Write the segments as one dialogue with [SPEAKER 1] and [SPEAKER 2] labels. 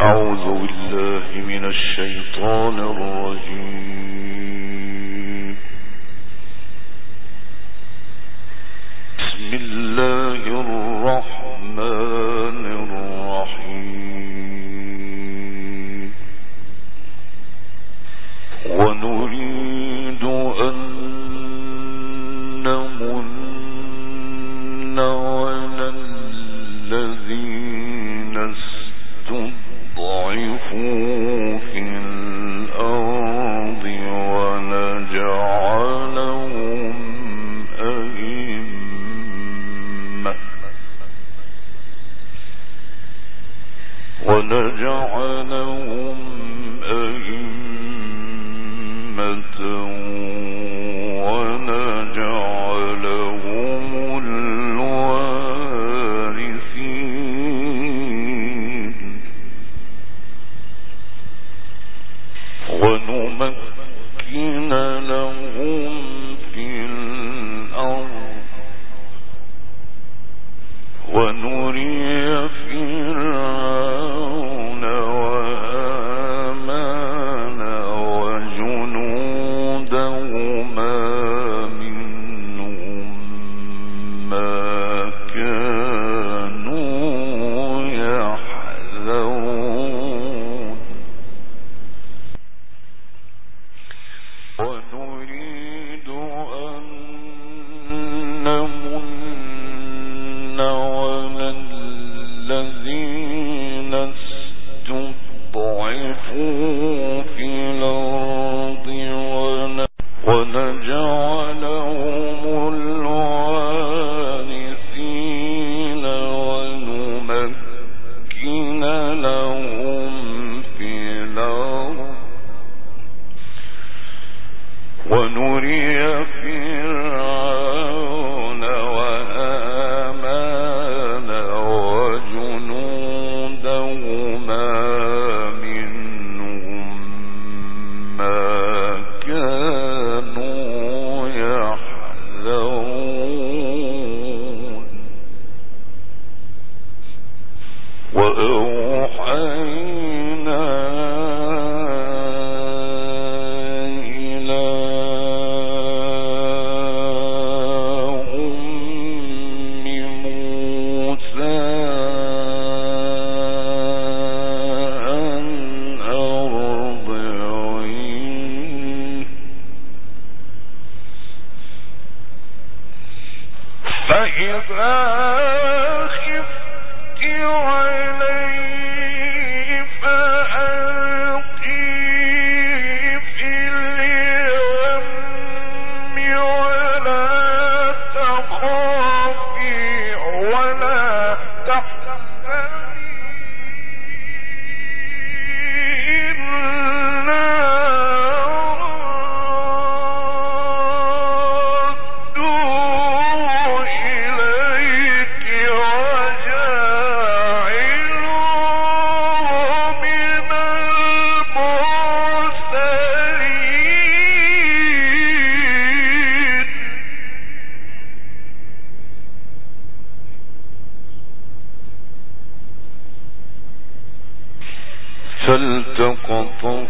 [SPEAKER 1] أعوذ بالله من الشيطان الرجيم. بسم الله الرحمن الرحيم. ونريد أن نمن على الذين استضعفوا في الأرض ونجعلهم أئمة ونجعلهم الوارثين ونمكن لهم في الأرض ونري فرعون وهامان وجنودهما منهم ما كانوا يحذرون ونريد أن نمن على الذين استضعفوا في الأرض ونجعلهم الوارثين ونمكن لهم في الأرض ونري فرعون وهامان وجنودهما منهم ما كانوا يحذرون وأوحينا فالتقطه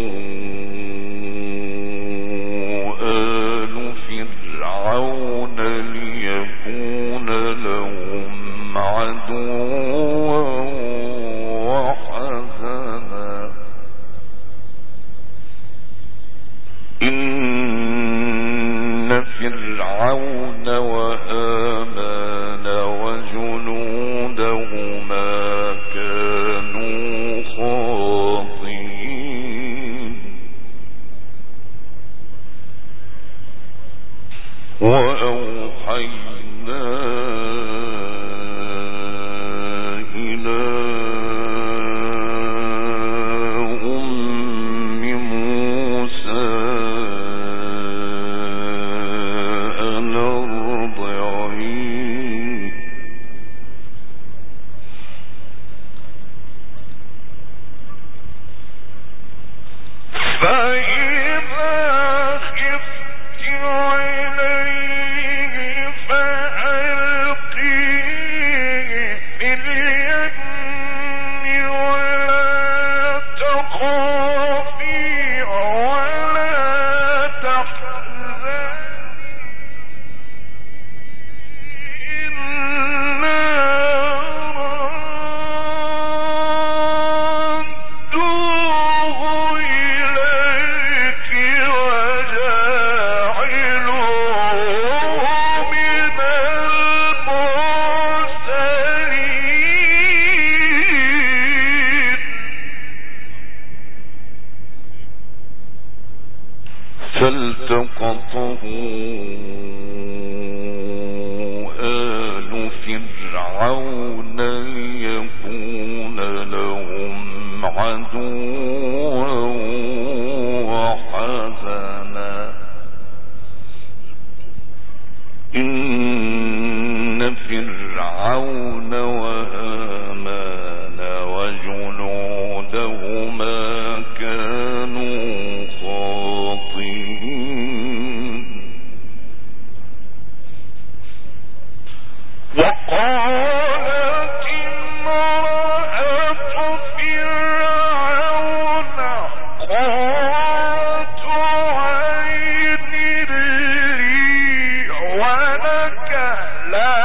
[SPEAKER 1] آل فرعون ليكون لهم عدوا وحزنا إن فرعون وهامان وجنودهما كانوا خاطئين فالتقطه آل فرعون ليكون لهم عدوا وحزنا إن فرعون وهامان وجنودهما كانوا خاطئين وقالت امرأة فرعون قرة عين لي ولك لا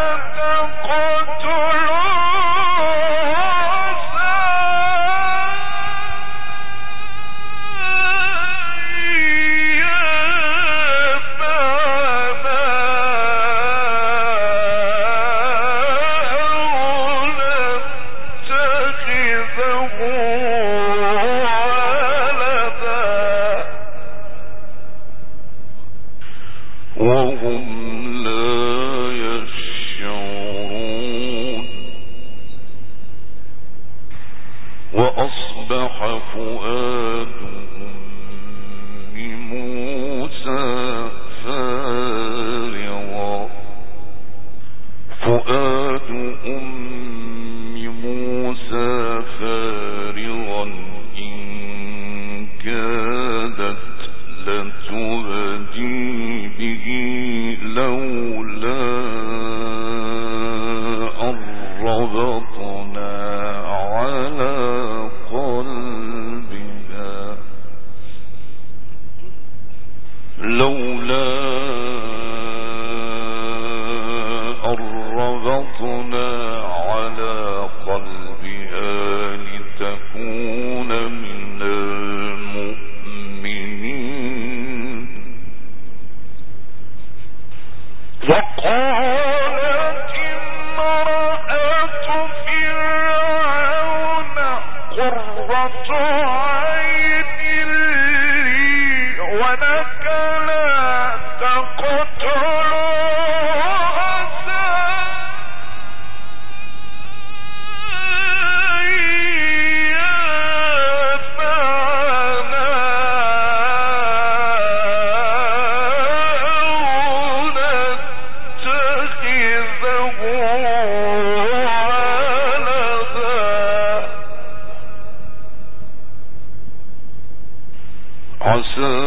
[SPEAKER 1] وهم لا يشعرون وأصبح فؤاد أم موسى فارغا إن كادت لتبدي به لولا أن ربطنا على قلبها لتكون من المؤمنين وقالت امرأة فرعون قرة عين لي ولك لا تقتلوا عسى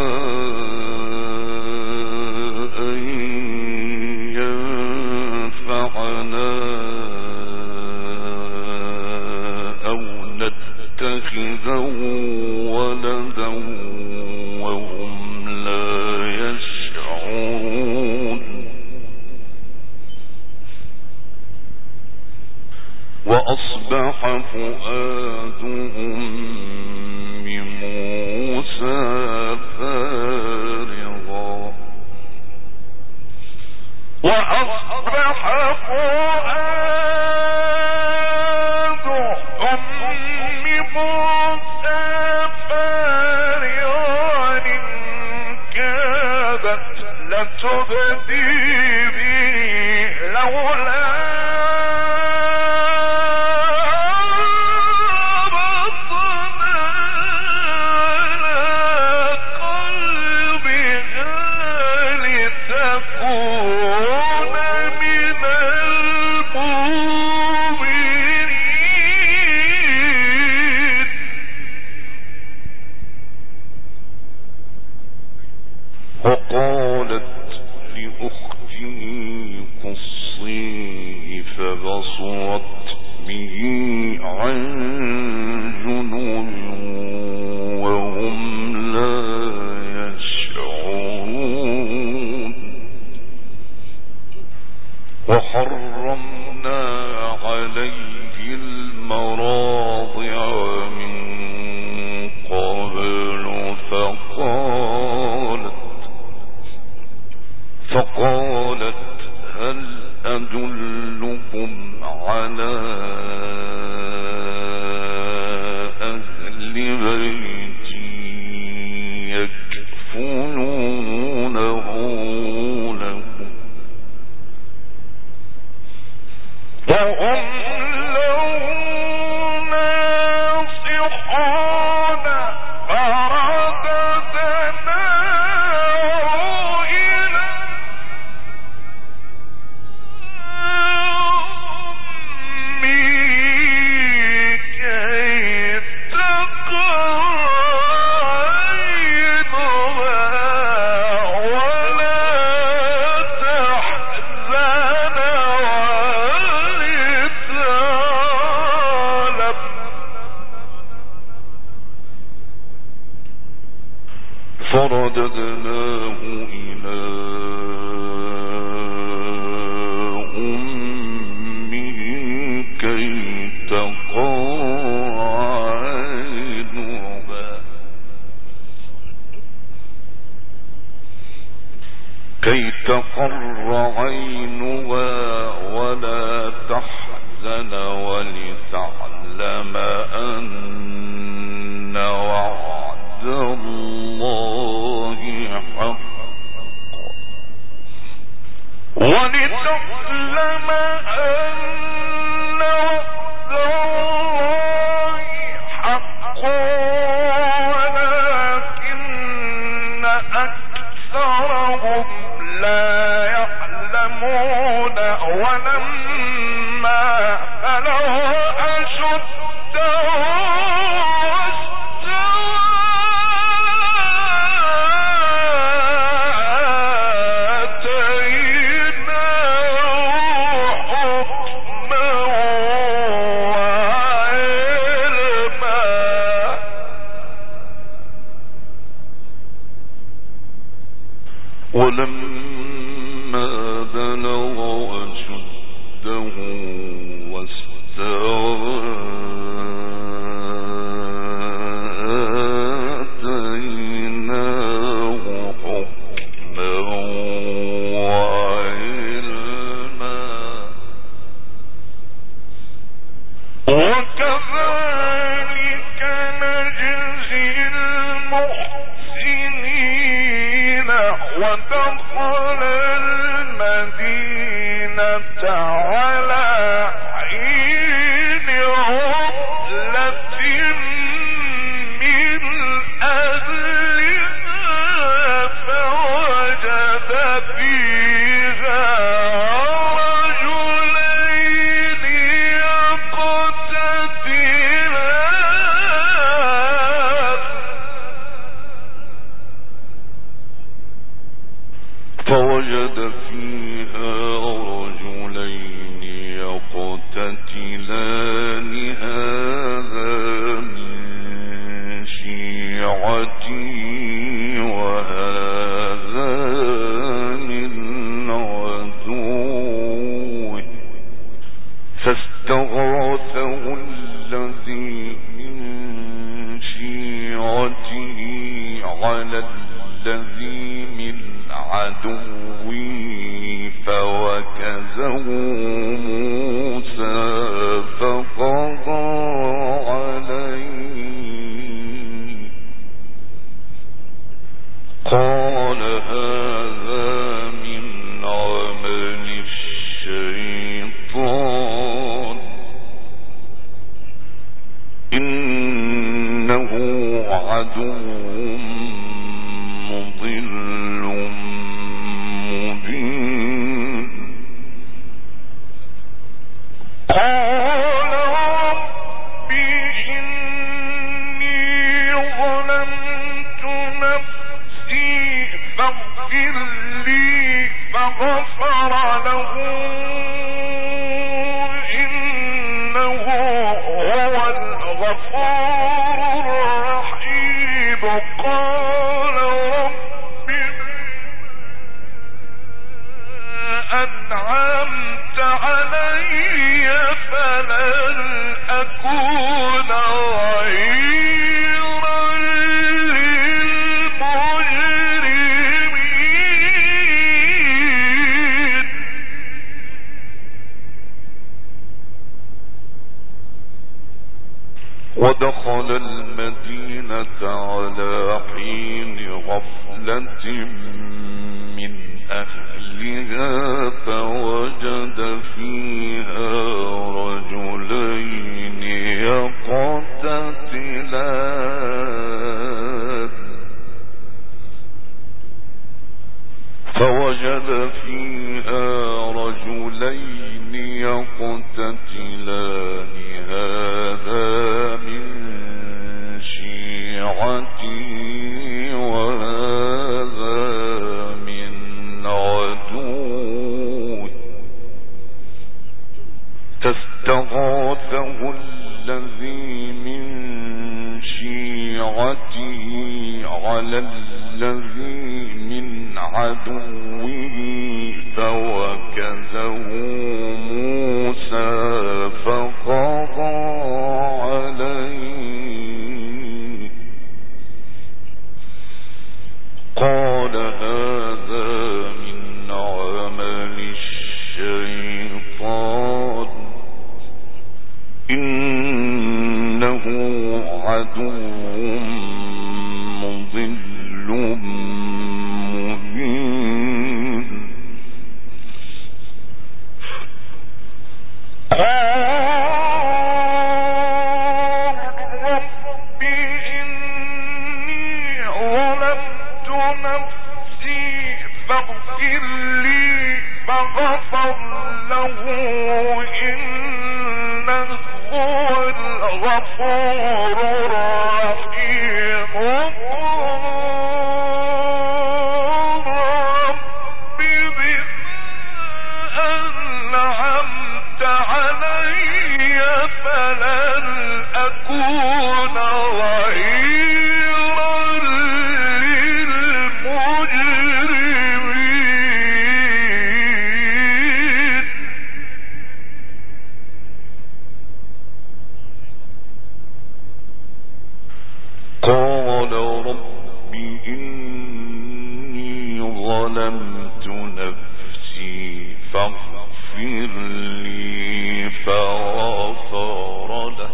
[SPEAKER 1] أن ينفعنا أو نتخذه ولدا وهم لا يشعرون وأصبح فؤاد أم موسى فارغا فرددناه إلى أمه كي تقر عينها ولا تحزن ولتعلم أن وعد الله حق ولتعلم أن وعد الله حق ولكن أكثرهم لا يعلمون ولما بلغ أشده ولما بلغ أشده واستوى آتيناه حكما وعلما وكذلك نجزي المحسنين ودخل المدينة على حين غفلة من أهلها فوجد فيها رجلين يقتتلان فوجد فيها رجلين يقتتلان هذا من شيعتي وهذا من عدوه فاستغاثه الذي من شيعته على الذي من عدوي فوكزه موسى فقضى عليه قال هذا من عمل الشيطان إنه عدو مضل مبين قال رب إني ظلمت نفسي فاغفر لي فغفر له إنه هو الغفور الرحيم قال رب أنعمت علي فلن أكون ظهيرا للمجرمين ودخل المدينة على حين غفلة من أهلها فوجد فيها رجلين يقتتلان هذا من شيعتي وهذا من عدوه فاستغاثه الذي من شيعته على الذي من عدوه فوكزه موسى فقضى عليه قال هذا من عمل الشيطان إنه عدو مضل مبين رب إني ظلمت نفسي فاغفر لي فغفر له إنه هو الغفور الرحيم رب بما أنعمت علي فلن أكون ظهيرا للمجرمين قال رب إني ظلمت نفسي فاغفر لي فغفر له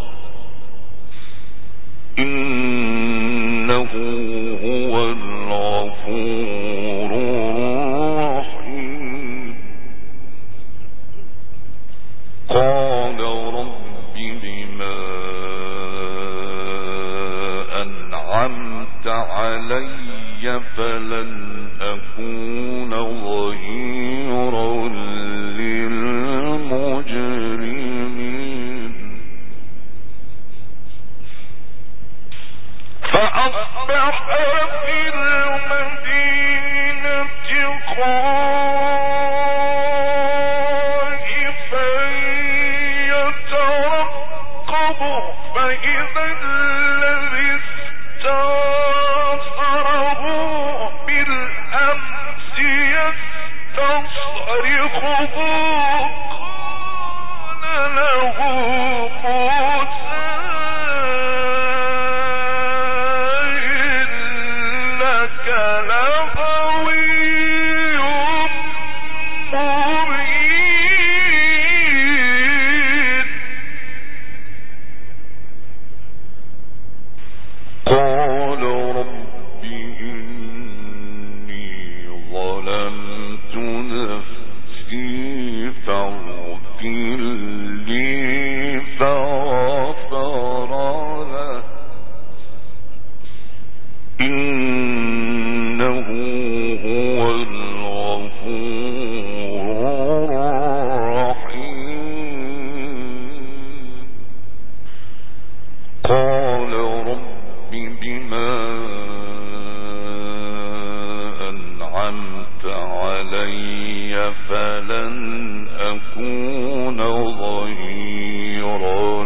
[SPEAKER 1] إنه هو الغفور الرحيم قال رب بما أنعمت علي فلن أكون ظهيرا للمجرمين فأصبح في المدينة خائفا يترقب فإذا الذي استنصره بالأمس يستصرخه قال له موسى إنك لغوي مبين قال رب إني ظلمت نفسي فاغفر لي فغفر له إنه هو الغفور الرحيم قال رب بما أنعمت علي فلن أكون ظهيرا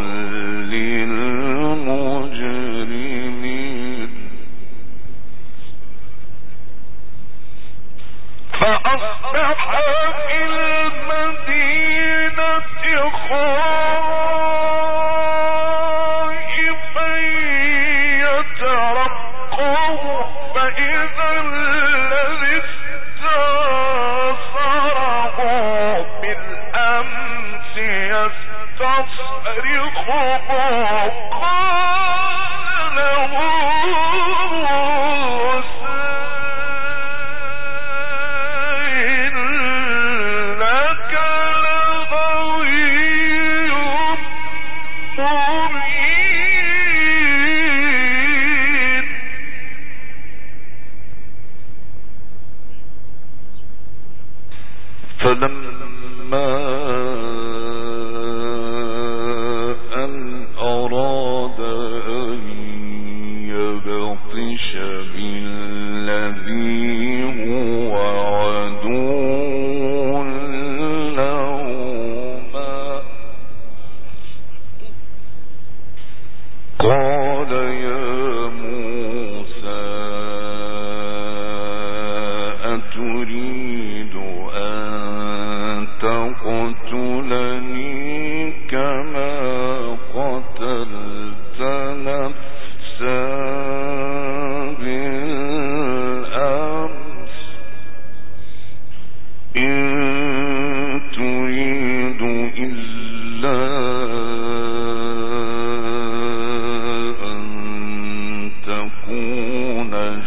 [SPEAKER 1] للمجرمين فأصبح في المدينة خائفا يترقب فإذا الذي استنصره بالأمس يستصرخه قال له موسى إنك لغوي مبين فلما أن أراد أن يبطش بالذي هو عدو لهما قال يا موسى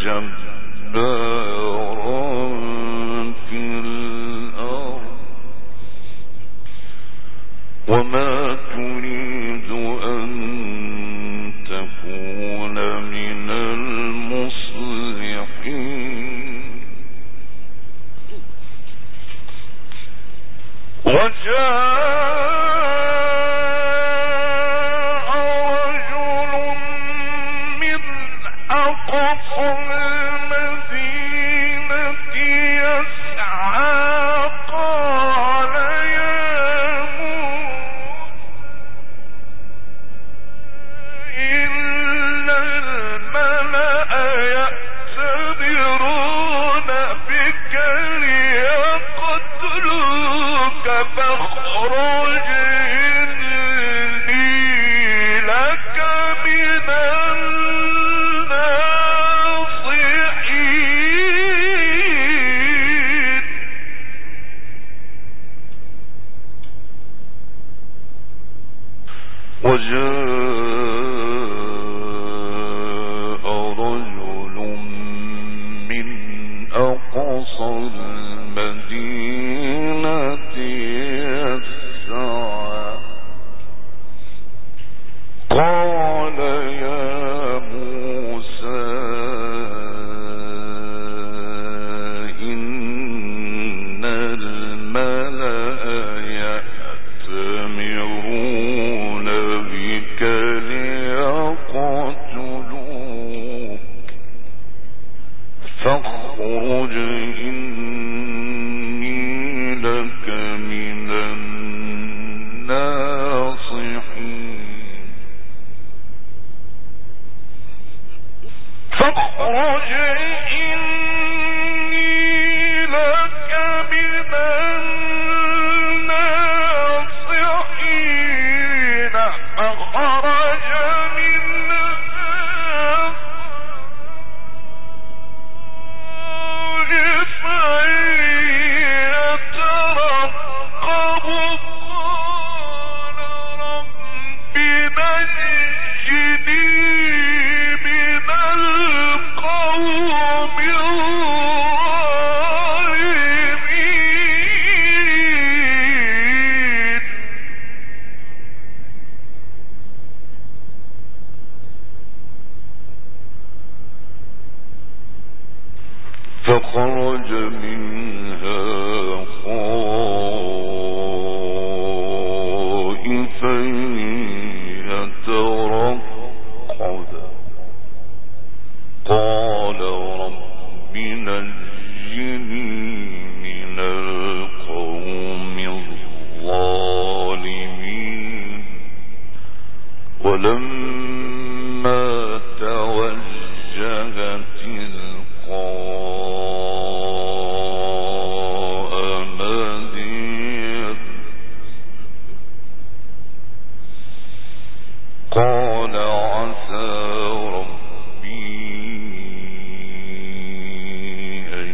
[SPEAKER 1] فخرج منها خائفا يترقب قال رب نجني من القوم الظالمين ولما توجه تلقاء مدين قال عسى ربي أن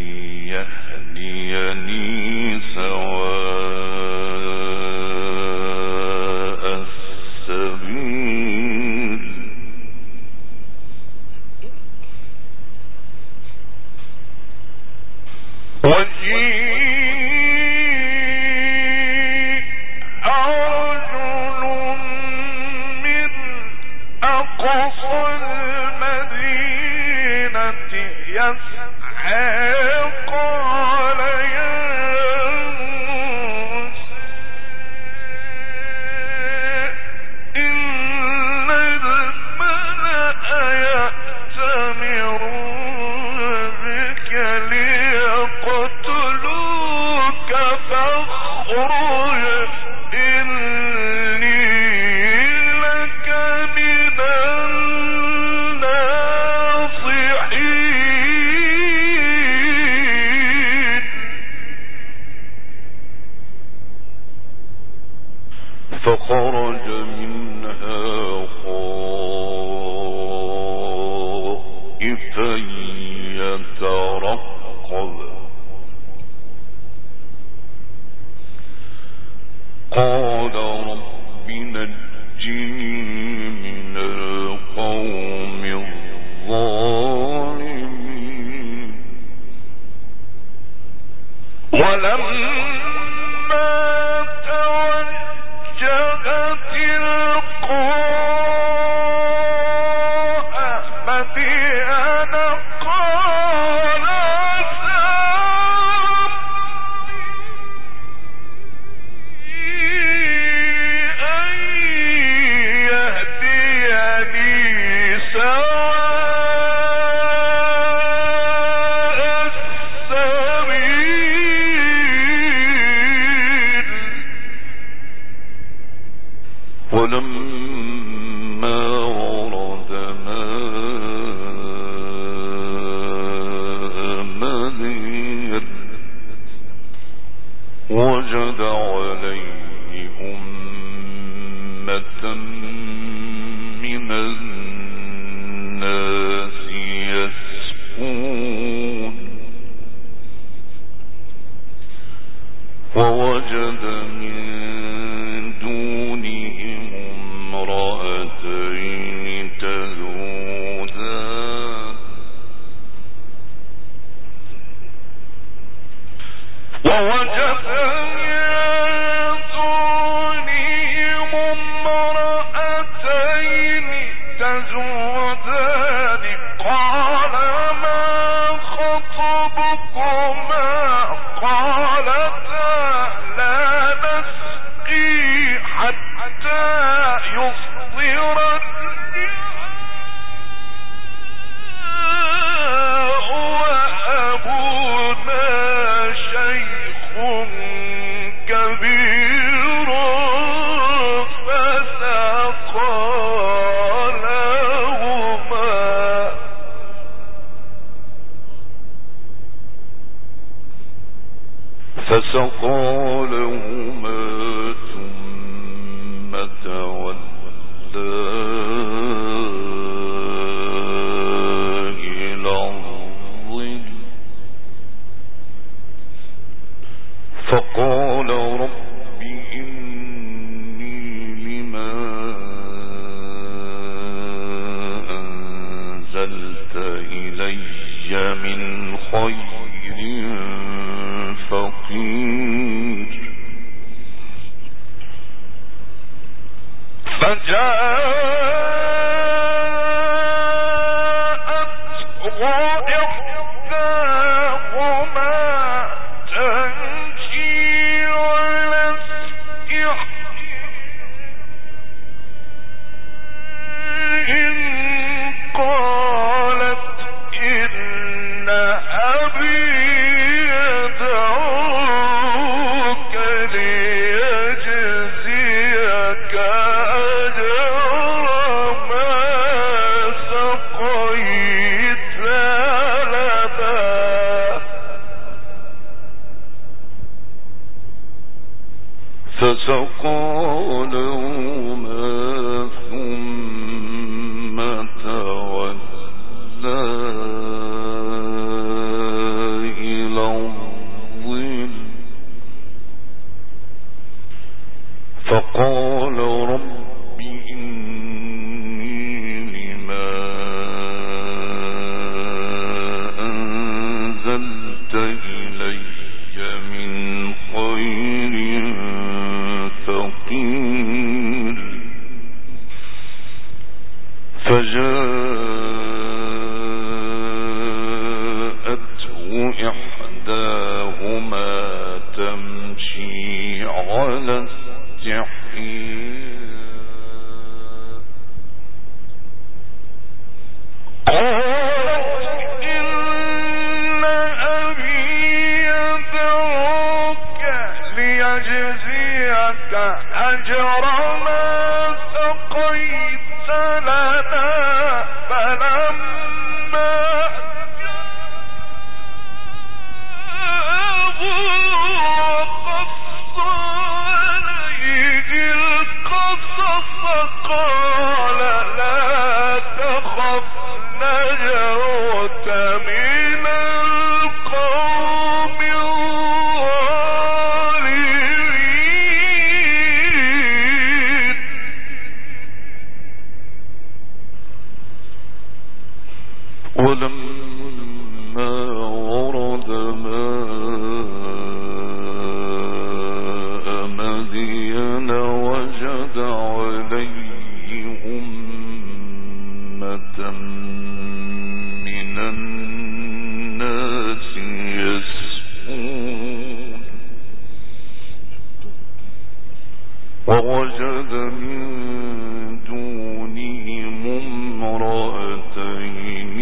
[SPEAKER 1] يهديني سواء السبيل وجيء رجل من أقصى المدينة يسعى قال يا موسى إن الملأ يأتمرون بك ليقتلوك فاخرج إني لك من الناصحين فسقى لهما ثم تولى إلى الظل فقال رب إني لما أنزلت إلي من خير فقير فجاءته إحداهما تمشي على استحياء قالت إن أبي فسقى لهما ثم تولى إلى الظل فقال رب إني لما أنزلت إلي من خير فقير فجاءته إحداهما تمشي على استحياء قالت إن أبي يدعوك ليجزيك أجر ما سقيت لنا فلما جاءه وقص عليه القصص قال لا تخف نجوت من القوم الظالمين ولما ورد ماء من الناس يسقون ووجد من دونهم امرأتين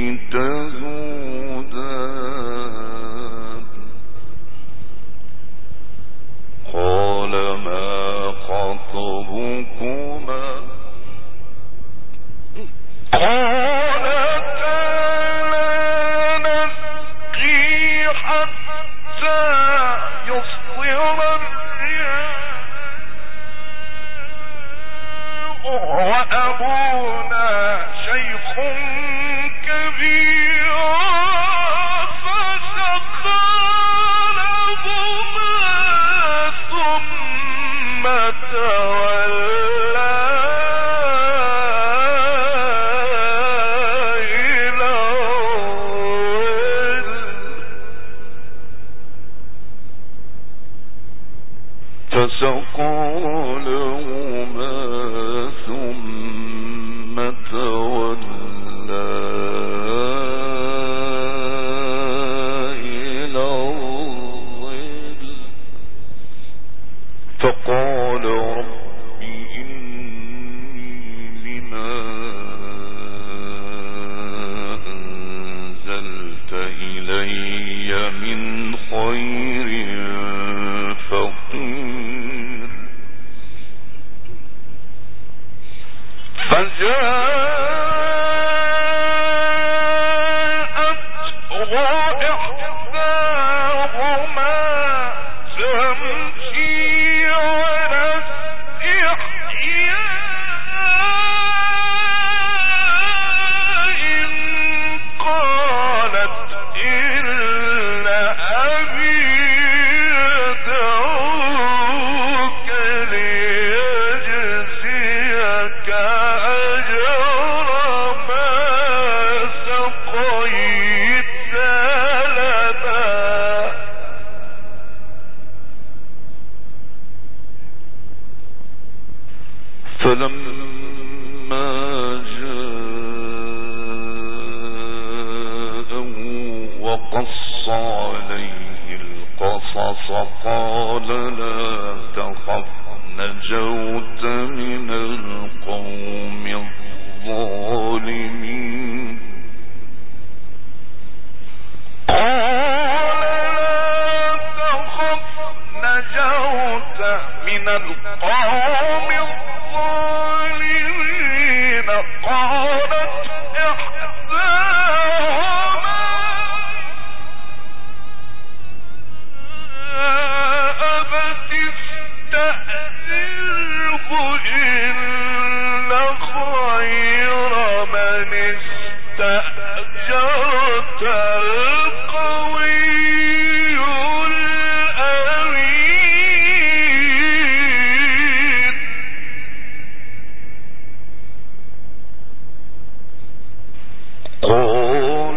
[SPEAKER 1] تذودان قال ما خطبكما قالتا لا نسقي حتى يصدر الرعاء وأبونا شيخ كبير فسقى لهما ثم تولى إلى الظل فسقى لهما ثم تولى إلى الظل فقال رب إني لما أنزلت إلي من خير فقير فجاءته إحداهما تمشي على استحياء قالت إن أبي يدعوك ليجزيك أجر ما سقيت لنا فلما جاءه وقص عليه القصص قال لا تخف نجوت من القوم الظالمين قال لا تخف نجوت من القوم الظالمين قالت إحداهما أبت استأجره إن خير من استأجرت القوي الأمين قال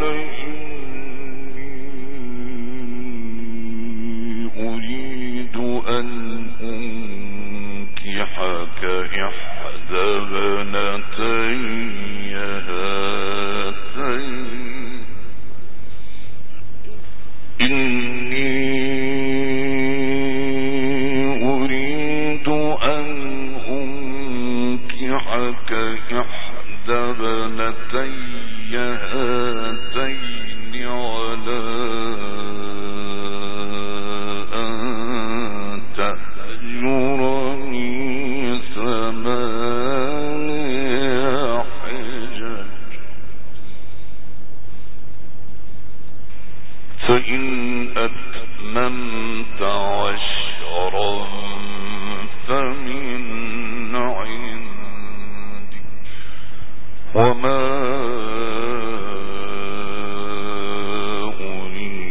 [SPEAKER 1] إني أريد أن أنكحك إحدى ابنتي هاتين إني أريد أن أنكحك إحدى ابنتي هاتين على أن تأجرني ثمانية حجج فإن أتممت عشرا فمن عندك وما أريد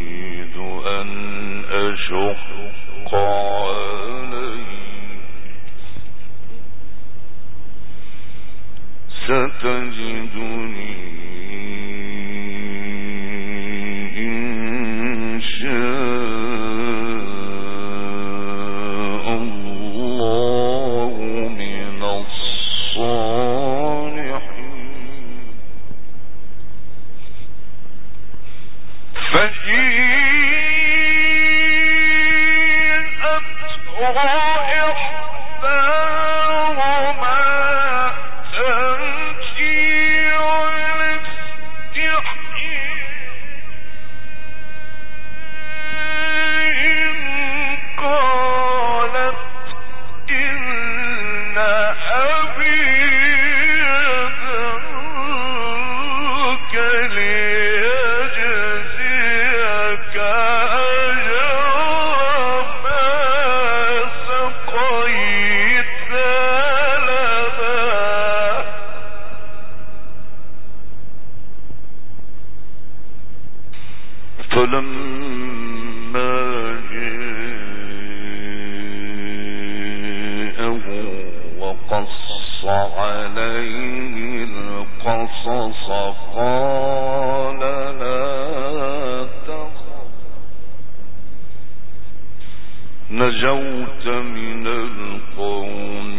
[SPEAKER 1] نجوت من القوم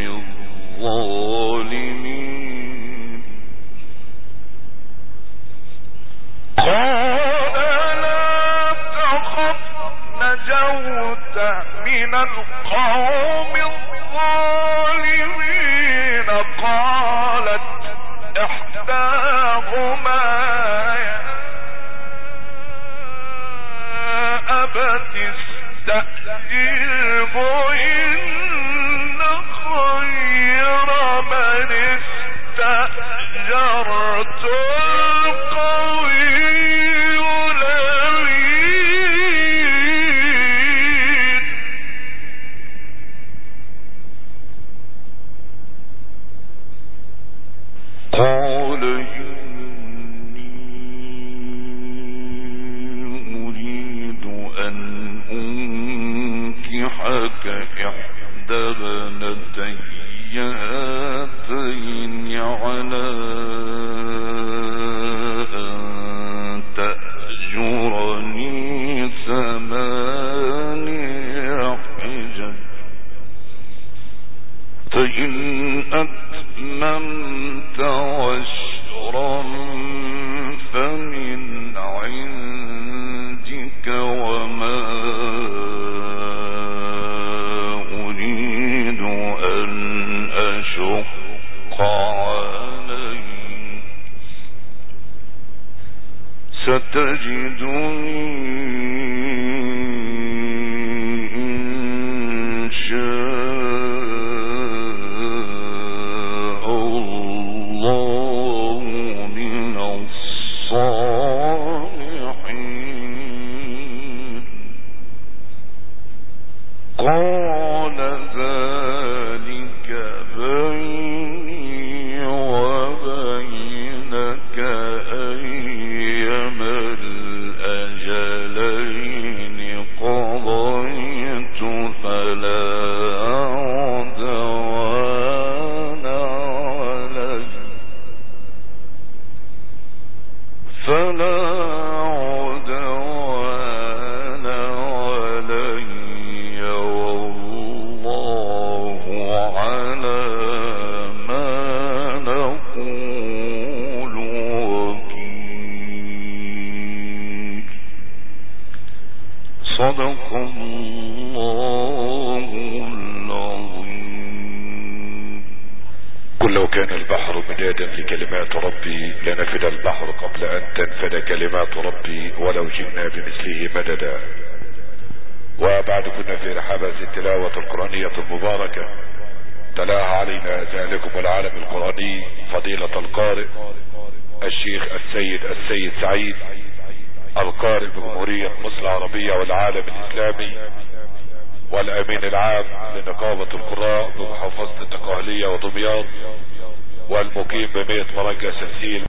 [SPEAKER 1] الظالمين قال لا تخف نجوت من القوم الظالمين قالت إحداهما يا أبت استأجره إن خير من استأجرت القوي الأمين قال إني أريد أن أنكحك إحدى ابنتي هاتين على أن تأجرني 8 حجج فإن أتممت عشرا فمن عندك وما أريد أن أشق عليك ستجدني إن شاء الله من الصالحين قال ذلك بيني وبينك أيما الأجلين قضيت فلا عدوان علي والله على ما نقول وكيل صدق الله العظيم.
[SPEAKER 2] قل لو كان البحر مدادا لكلمات ربي لنفد البحر قبل أن تنفد كلمات ربي ولو جئنا بمثله مددا. وبعد كنا في رحابة التلاوة القرآنية المباركة تلاها علينا ذلكم العالم القرآني فضيلة القارئ الشيخ السيد سعيد القارئ بجمهورية مصر العربية والعالم الإسلامي والأمين العام لنقابة القراء بمحافظة الدقهلية ودمياط والمقيم ب100 مركز سلسيل